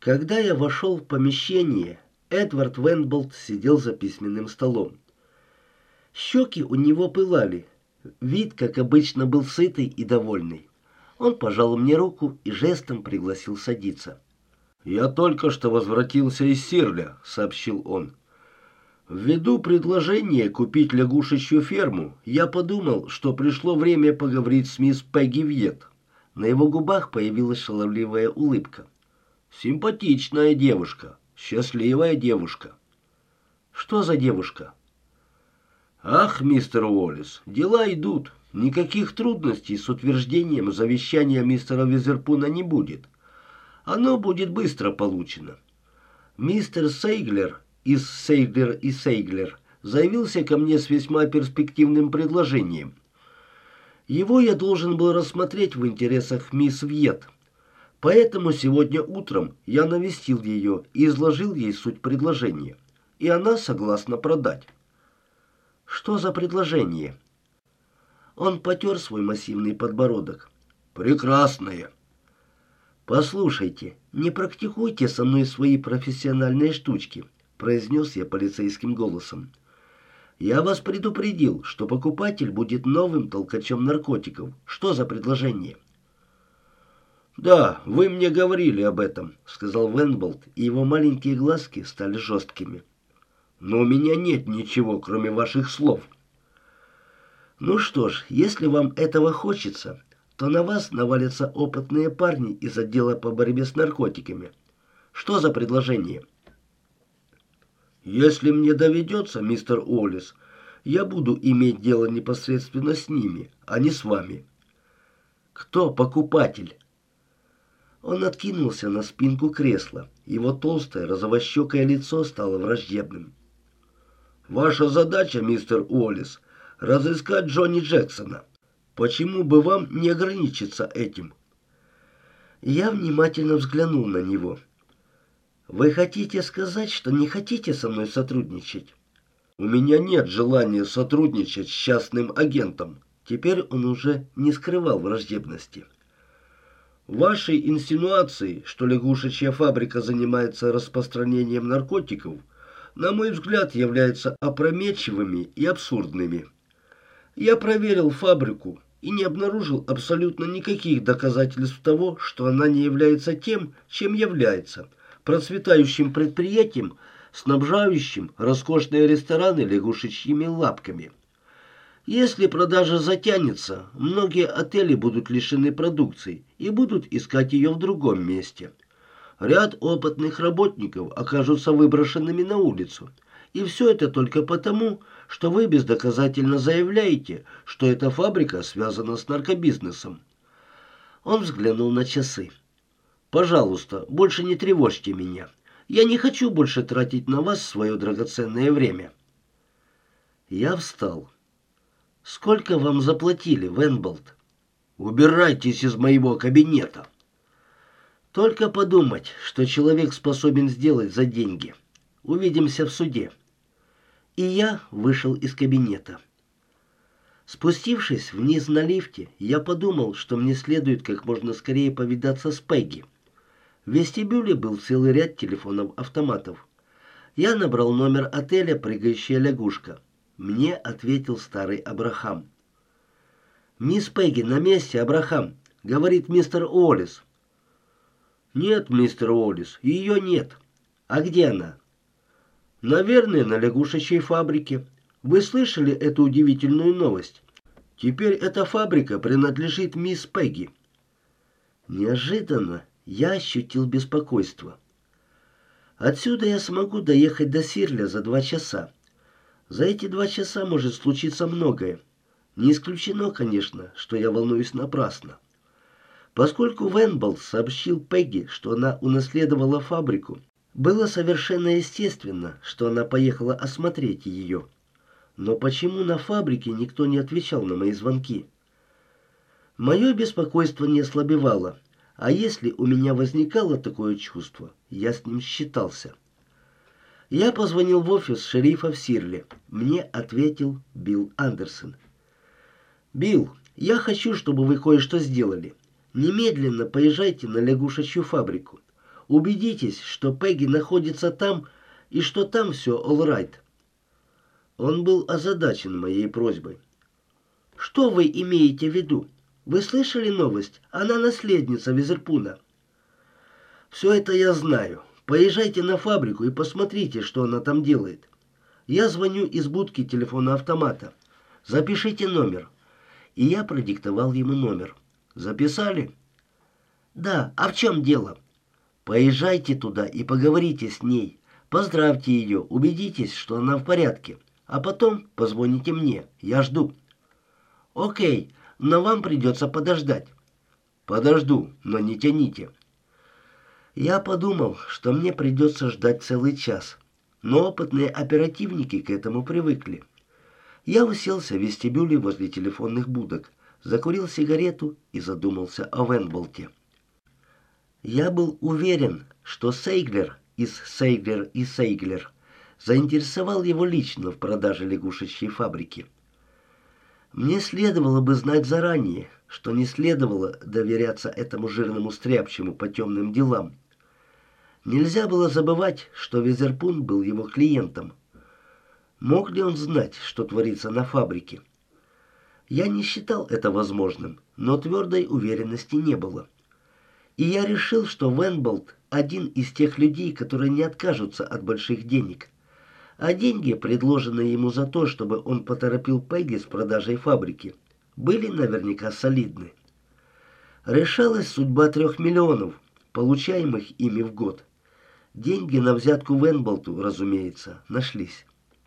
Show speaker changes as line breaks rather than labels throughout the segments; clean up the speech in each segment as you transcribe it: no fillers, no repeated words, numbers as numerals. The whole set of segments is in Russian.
Когда я вошел в помещение, Эдвард Венболт сидел за письменным столом. Щеки у него пылали. Вид, как обычно, был сытый и довольный. Он пожал мне руку и жестом пригласил садиться. «Я только что возвратился из Сирля», — сообщил он. «Ввиду предложения купить лягушечью ферму, я подумал, что пришло время поговорить с мисс Пегги Вьет». На его губах появилась шаловливая улыбка. «Симпатичная девушка, счастливая девушка». «Что за девушка?» «Ах, мистер Уоллес, дела идут. Никаких трудностей с утверждением завещания мистера Визерпуна не будет. Оно будет быстро получено. Мистер Сейглер из Сейглер и Сейглер заявился ко мне с весьма перспективным предложением. Его я должен был рассмотреть в интересах мисс Вьет. Поэтому сегодня утром я навестил ее и изложил ей суть предложения. И она согласна продать». «Что за предложение?» Он потер свой массивный подбородок. «Прекрасное». «Послушайте, не практикуйте со мной свои профессиональные штучки», произнес я полицейским голосом. «Я вас предупредил, что покупатель будет новым толкачом наркотиков. Что за предложение?» «Да, вы мне говорили об этом», — сказал Венболт, и его маленькие глазки стали жесткими. «Но у меня нет ничего, кроме ваших слов». «Ну что ж, если вам этого хочется, то на вас навалятся опытные парни из отдела по борьбе с наркотиками. Что за предложение?» «Если мне доведется, мистер Уоллес, я буду иметь дело непосредственно с ними, а не с вами». «Кто покупатель?» Он откинулся на спинку кресла. Его толстое розовощекое лицо стало враждебным. «Ваша задача, мистер Уоллес, разыскать Джонни Джексона. Почему бы вам не ограничиться этим?» Я внимательно взглянул на него. «Вы хотите сказать, что не хотите со мной сотрудничать?» «У меня нет желания сотрудничать с частным агентом». Теперь он уже не скрывал враждебности. «Ваши инсинуации, что лягушечья фабрика занимается распространением наркотиков, на мой взгляд, являются опрометчивыми и абсурдными. Я проверил фабрику и не обнаружил абсолютно никаких доказательств того, что она не является тем, чем является, процветающим предприятием, снабжающим роскошные рестораны лягушечьими лапками. Если продажа затянется, многие отели будут лишены продукции и будут искать ее в другом месте. Ряд опытных работников окажутся выброшенными на улицу. И все это только потому, что вы бездоказательно заявляете, что эта фабрика связана с наркобизнесом». Он взглянул на часы. «Пожалуйста, больше не тревожьте меня. Я не хочу больше тратить на вас свое драгоценное время». Я встал. «Сколько вам заплатили, Венболт?» «Убирайтесь из моего кабинета». Только подумать, что человек способен сделать за деньги. Увидимся в суде. И я вышел из кабинета. Спустившись вниз на лифте, я подумал, что мне следует как можно скорее повидаться с Пегги. В вестибюле был целый ряд телефонов-автоматов. Я набрал номер отеля «Прыгающая лягушка». Мне ответил старый Абрахам. «Мисс Пегги на месте, Абрахам», — говорит мистер Уоллес. «Нет, мистер Уоллес, ее нет». «А где она?» «Наверное, на лягушечьей фабрике. Вы слышали эту удивительную новость? Теперь эта фабрика принадлежит мисс Пегги». Неожиданно я ощутил беспокойство. Отсюда я смогу доехать до Сирля за 2 часа. За эти 2 часа может случиться многое. Не исключено, конечно, что я волнуюсь напрасно. Поскольку Венболт сообщил Пегги, что она унаследовала фабрику, было совершенно естественно, что она поехала осмотреть ее. Но почему на фабрике никто не отвечал на мои звонки? Мое беспокойство не ослабевало, а если у меня возникало такое чувство, я с ним считался. Я позвонил в офис шерифа в Сирле. Мне ответил Билл Андерсон. «Билл, я хочу, чтобы вы кое-что сделали. Немедленно поезжайте на лягушечью фабрику. Убедитесь, что Пегги находится там и что там все all right». Он был озадачен моей просьбой. «Что вы имеете в виду? Вы слышали новость? Она наследница Визерпуна». «Все это я знаю. Поезжайте на фабрику и посмотрите, что она там делает. Я звоню из будки телефона-автомата. Запишите номер». И я продиктовал ему номер. «Записали?» «Да, а в чем дело?» «Поезжайте туда и поговорите с ней. Поздравьте ее, убедитесь, что она в порядке. А потом позвоните мне. Я жду». «Окей, но вам придется подождать». «Подожду, но не тяните». Я подумал, что мне придется ждать целый час, но опытные оперативники к этому привыкли. Я уселся в вестибюле возле телефонных будок, закурил сигарету и задумался о Венболте. Я был уверен, что Сейглер из Сейглер и Сейглер заинтересовал его лично в продаже лягушечьей фабрики. Мне следовало бы знать заранее, что не следовало доверяться этому жирному стряпчему по темным делам. Нельзя было забывать, что Визерпун был его клиентом. Мог ли он знать, что творится на фабрике? Я не считал это возможным, но твердой уверенности не было. И я решил, что Венболт один из тех людей, которые не откажутся от больших денег. А деньги, предложенные ему за то, чтобы он поторопил Пегги с продажей фабрики, были наверняка солидны. Решалась судьба 3 миллионов, получаемых ими в год. Деньги на взятку Венболту, разумеется, нашлись.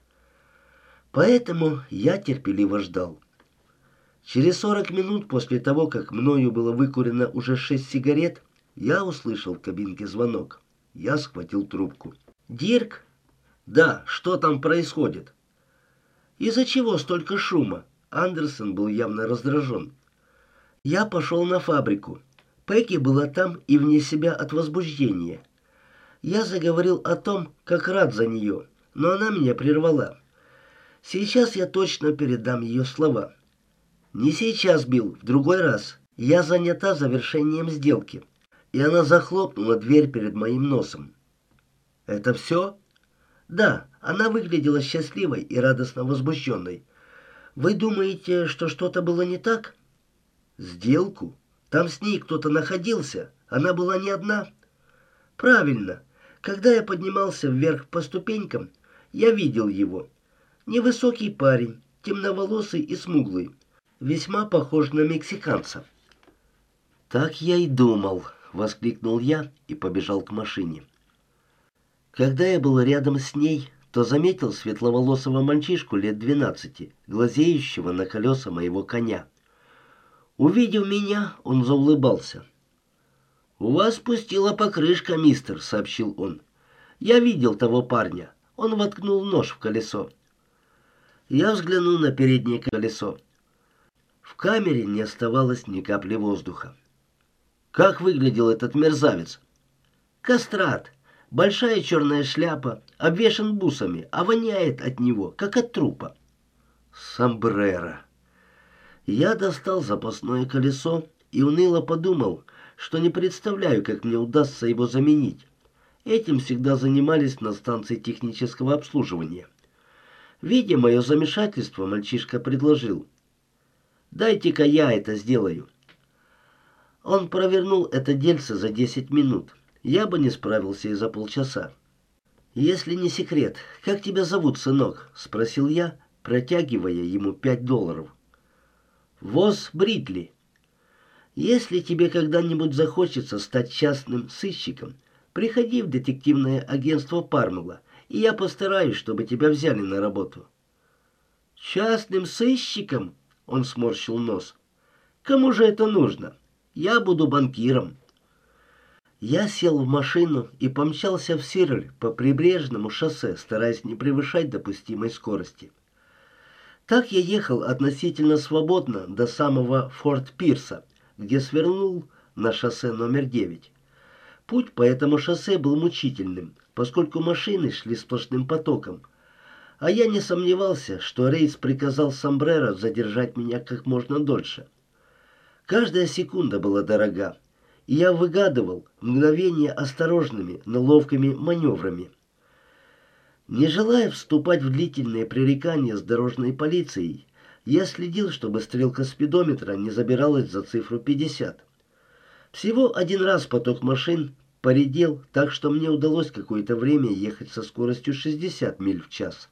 Поэтому я терпеливо ждал. Через 40 минут после того, как мною было выкурено уже 6 сигарет, я услышал в кабинке звонок. Я схватил трубку. «Дирк?» «Да, что там происходит?» «Из-за чего столько шума?» Андерсон был явно раздражен. «Я пошел на фабрику. Пегги была там и вне себя от возбуждения. Я заговорил о том, как рад за нее, но она меня прервала. Сейчас я точно передам ее слова. Не сейчас, Билл, в другой раз. Я занята завершением сделки». И она захлопнула дверь перед моим носом. «Это все?» «Да, она выглядела счастливой и радостно возбужденной. Вы думаете, что что-то было не так?» «Сделку? Там с ней кто-то находился. Она была не одна?» «Правильно. Когда я поднимался вверх по ступенькам, я видел его. Невысокий парень, темноволосый и смуглый, весьма похож на мексиканца». «Так я и думал», — воскликнул я и побежал к машине. Когда я был рядом с ней, то заметил светловолосого мальчишку лет 12, глазеющего на колеса моего коня. Увидев меня, он заулыбался. «У вас пустила покрышка, мистер», — сообщил он. «Я видел того парня. Он воткнул нож в колесо». Я взглянул на переднее колесо. В камере не оставалось ни капли воздуха. «Как выглядел этот мерзавец?» «Кастрат. Большая черная шляпа, обвешан бусами, а воняет от него, как от трупа». «Сомбреро». Я достал запасное колесо и уныло подумал, что не представляю, как мне удастся его заменить. Этим всегда занимались на станции технического обслуживания. Видя мое замешательство, мальчишка предложил: «Дайте-ка я это сделаю». Он провернул это дельце за 10 минут. Я бы не справился и за полчаса. «Если не секрет, как тебя зовут, сынок?» — спросил я, протягивая ему $5. «Воз Бридли. Если тебе когда-нибудь захочется стать частным сыщиком, приходи в детективное агентство Пармела, и я постараюсь, чтобы тебя взяли на работу». «Частным сыщиком?» — он сморщил нос. «Кому же это нужно? Я буду банкиром». Я сел в машину и помчался в Сирль по прибрежному шоссе, стараясь не превышать допустимой скорости. Так я ехал относительно свободно до самого Форт-Пирса, где свернул на шоссе номер 9. Путь по этому шоссе был мучительным, поскольку машины шли сплошным потоком, а я не сомневался, что Рейс приказал Сомбреро задержать меня как можно дольше. Каждая секунда была дорога, и я выгадывал мгновение осторожными, но ловкими маневрами. Не желая вступать в длительные пререкания с дорожной полицией, я следил, чтобы стрелка спидометра не забиралась за цифру 50. Всего один раз поток машин поредел, так что мне удалось какое-то время ехать со скоростью 60 миль в час.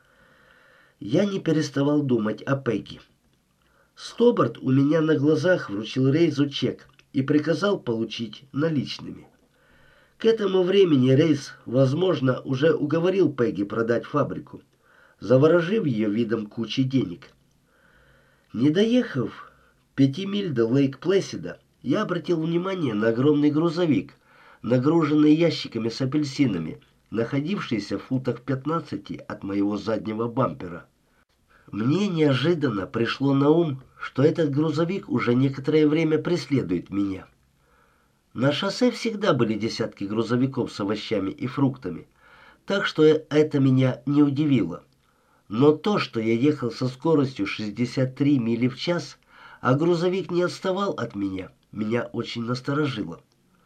Я не переставал думать о Пегги. Стобарт у меня на глазах вручил Рейзу чек и приказал получить наличными. К этому времени Рейз, возможно, уже уговорил Пегги продать фабрику, заворожив ее видом кучи денег. Не доехав 5 миль до Лейк-Плэсида, я обратил внимание на огромный грузовик, нагруженный ящиками с апельсинами, находившийся в футах 15 от моего заднего бампера. Мне неожиданно пришло на ум, что этот грузовик уже некоторое время преследует меня. На шоссе всегда были десятки грузовиков с овощами и фруктами, так что это меня не удивило. Но то, что я ехал со скоростью 63 мили в час, а грузовик не отставал от меня, меня очень насторожило.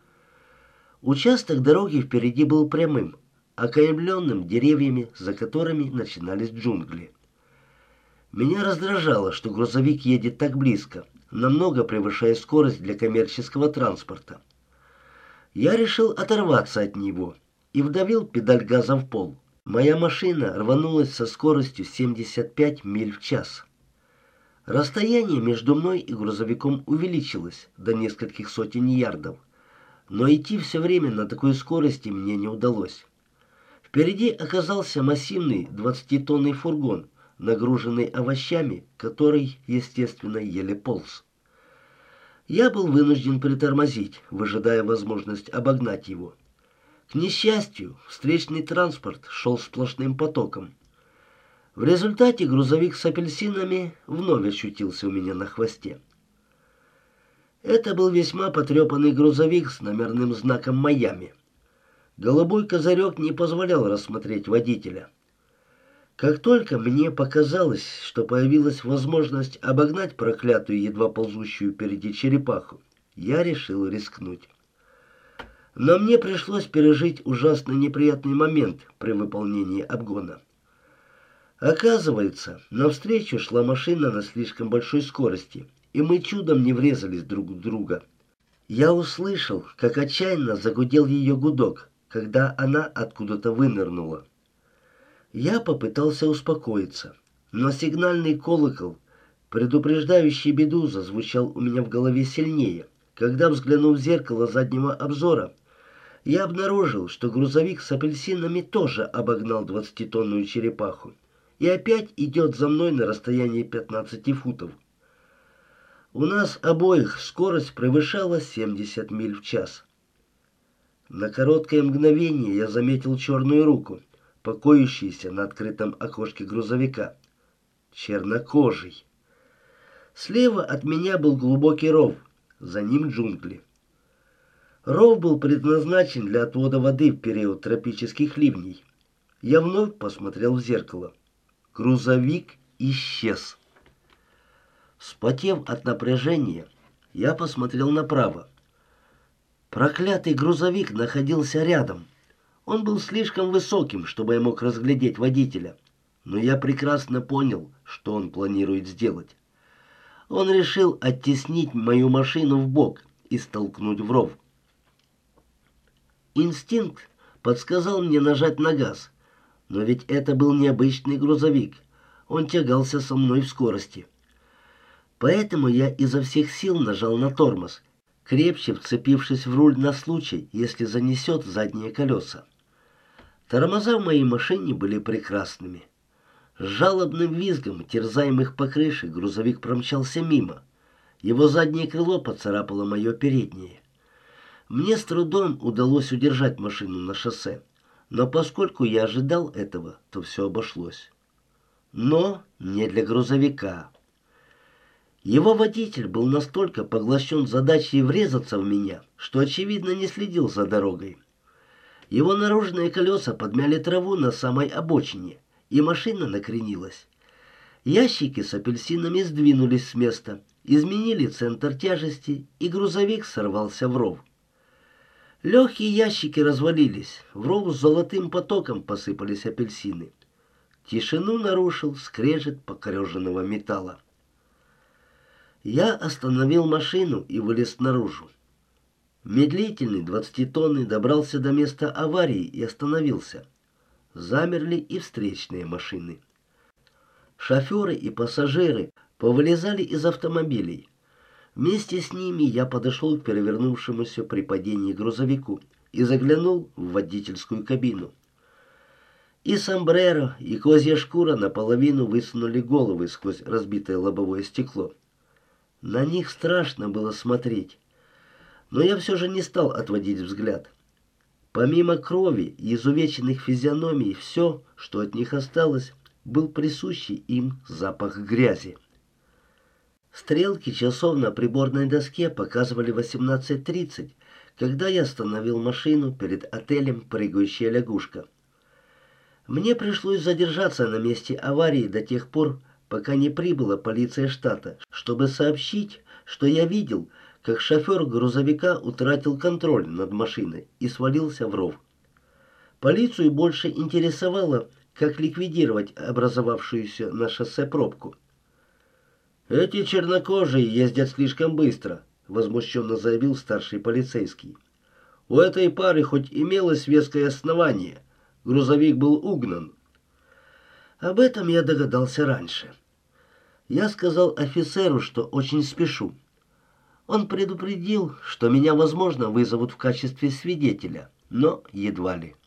Участок дороги впереди был прямым, окаймленным деревьями, за которыми начинались джунгли. Меня раздражало, что грузовик едет так близко, намного превышая скорость для коммерческого транспорта. Я решил оторваться от него и вдавил педаль газа в пол. Моя машина рванулась со скоростью 75 миль в час. Расстояние между мной и грузовиком увеличилось до нескольких сотен ярдов, но идти все время на такой скорости мне не удалось. Впереди оказался массивный 20-тонный фургон, нагруженный овощами, который, естественно, еле полз. Я был вынужден притормозить, выжидая возможность обогнать его. К несчастью, встречный транспорт шел сплошным потоком. В результате грузовик с апельсинами вновь очутился у меня на хвосте. Это был весьма потрепанный грузовик с номерным знаком «Майами». Голубой козырек не позволял рассмотреть водителя. Как только мне показалось, что появилась возможность обогнать проклятую, едва ползущую впереди черепаху, я решил рискнуть. Но мне пришлось пережить ужасно неприятный момент при выполнении обгона. Оказывается, навстречу шла машина на слишком большой скорости, и мы чудом не врезались друг в друга. Я услышал, как отчаянно загудел ее гудок, когда она откуда-то вынырнула. Я попытался успокоиться, но сигнальный колокол, предупреждающий беду, зазвучал у меня в голове сильнее, когда, взглянув в зеркало заднего обзора, я обнаружил, что грузовик с апельсинами тоже обогнал 20-тонную черепаху и опять идет за мной на расстоянии 15 футов. У нас обоих скорость превышала 70 миль в час. На короткое мгновение я заметил черную руку, покоящуюся на открытом окошке грузовика. Чернокожий. Слева от меня был глубокий ров, за ним джунгли. Ров был предназначен для отвода воды в период тропических ливней. Я вновь посмотрел в зеркало. Грузовик исчез. Вспотев от напряжения, я посмотрел направо. Проклятый грузовик находился рядом. Он был слишком высоким, чтобы я мог разглядеть водителя, но я прекрасно понял, что он планирует сделать. Он решил оттеснить мою машину вбок и столкнуть в ров. Инстинкт подсказал мне нажать на газ, но ведь это был необычный грузовик. Он тягался со мной в скорости. Поэтому я изо всех сил нажал на тормоз, крепче вцепившись в руль на случай, если занесет задние колеса. Тормоза в моей машине были прекрасными. С жалобным визгом, терзаемых по крыше, грузовик промчался мимо. Его заднее крыло поцарапало мое переднее. Мне с трудом удалось удержать машину на шоссе, но поскольку я ожидал этого, то все обошлось. Но не для грузовика. Его водитель был настолько поглощен задачей врезаться в меня, что, очевидно, не следил за дорогой. Его наружные колеса подмяли траву на самой обочине, и машина накренилась. Ящики с апельсинами сдвинулись с места, Изменили центр тяжести, и грузовик сорвался в ров. Легкие ящики развалились, в ров с золотым потоком посыпались апельсины. Тишину нарушил скрежет покореженного металла. Я остановил машину и вылез наружу. Медлительный 20-тонный добрался до места аварии и остановился. Замерли и встречные машины. Шоферы и пассажиры повылезали из автомобилей. Вместе с ними я подошел к перевернувшемуся при падении грузовику и заглянул в водительскую кабину. И сомбреро, и козья шкура наполовину высунули головы сквозь разбитое лобовое стекло. На них страшно было смотреть, но я все же не стал отводить взгляд. Помимо крови и изувеченных физиономий, все, что от них осталось, был присущий им запах грязи. Стрелки часов на приборной доске показывали 18:30, когда я остановил машину перед отелем «Прыгающая лягушка». Мне пришлось задержаться на месте аварии до тех пор, пока не прибыла полиция штата, чтобы сообщить, что я видел, как шофер грузовика утратил контроль над машиной и свалился в ров. Полицию больше интересовало, как ликвидировать образовавшуюся на шоссе пробку. «Эти чернокожие ездят слишком быстро», — возмущенно заявил старший полицейский. «У этой пары хоть имелось веское основание. Грузовик был угнан». Об этом я догадался раньше. Я сказал офицеру, что очень спешу. Он предупредил, что меня, возможно, вызовут в качестве свидетеля, но едва ли.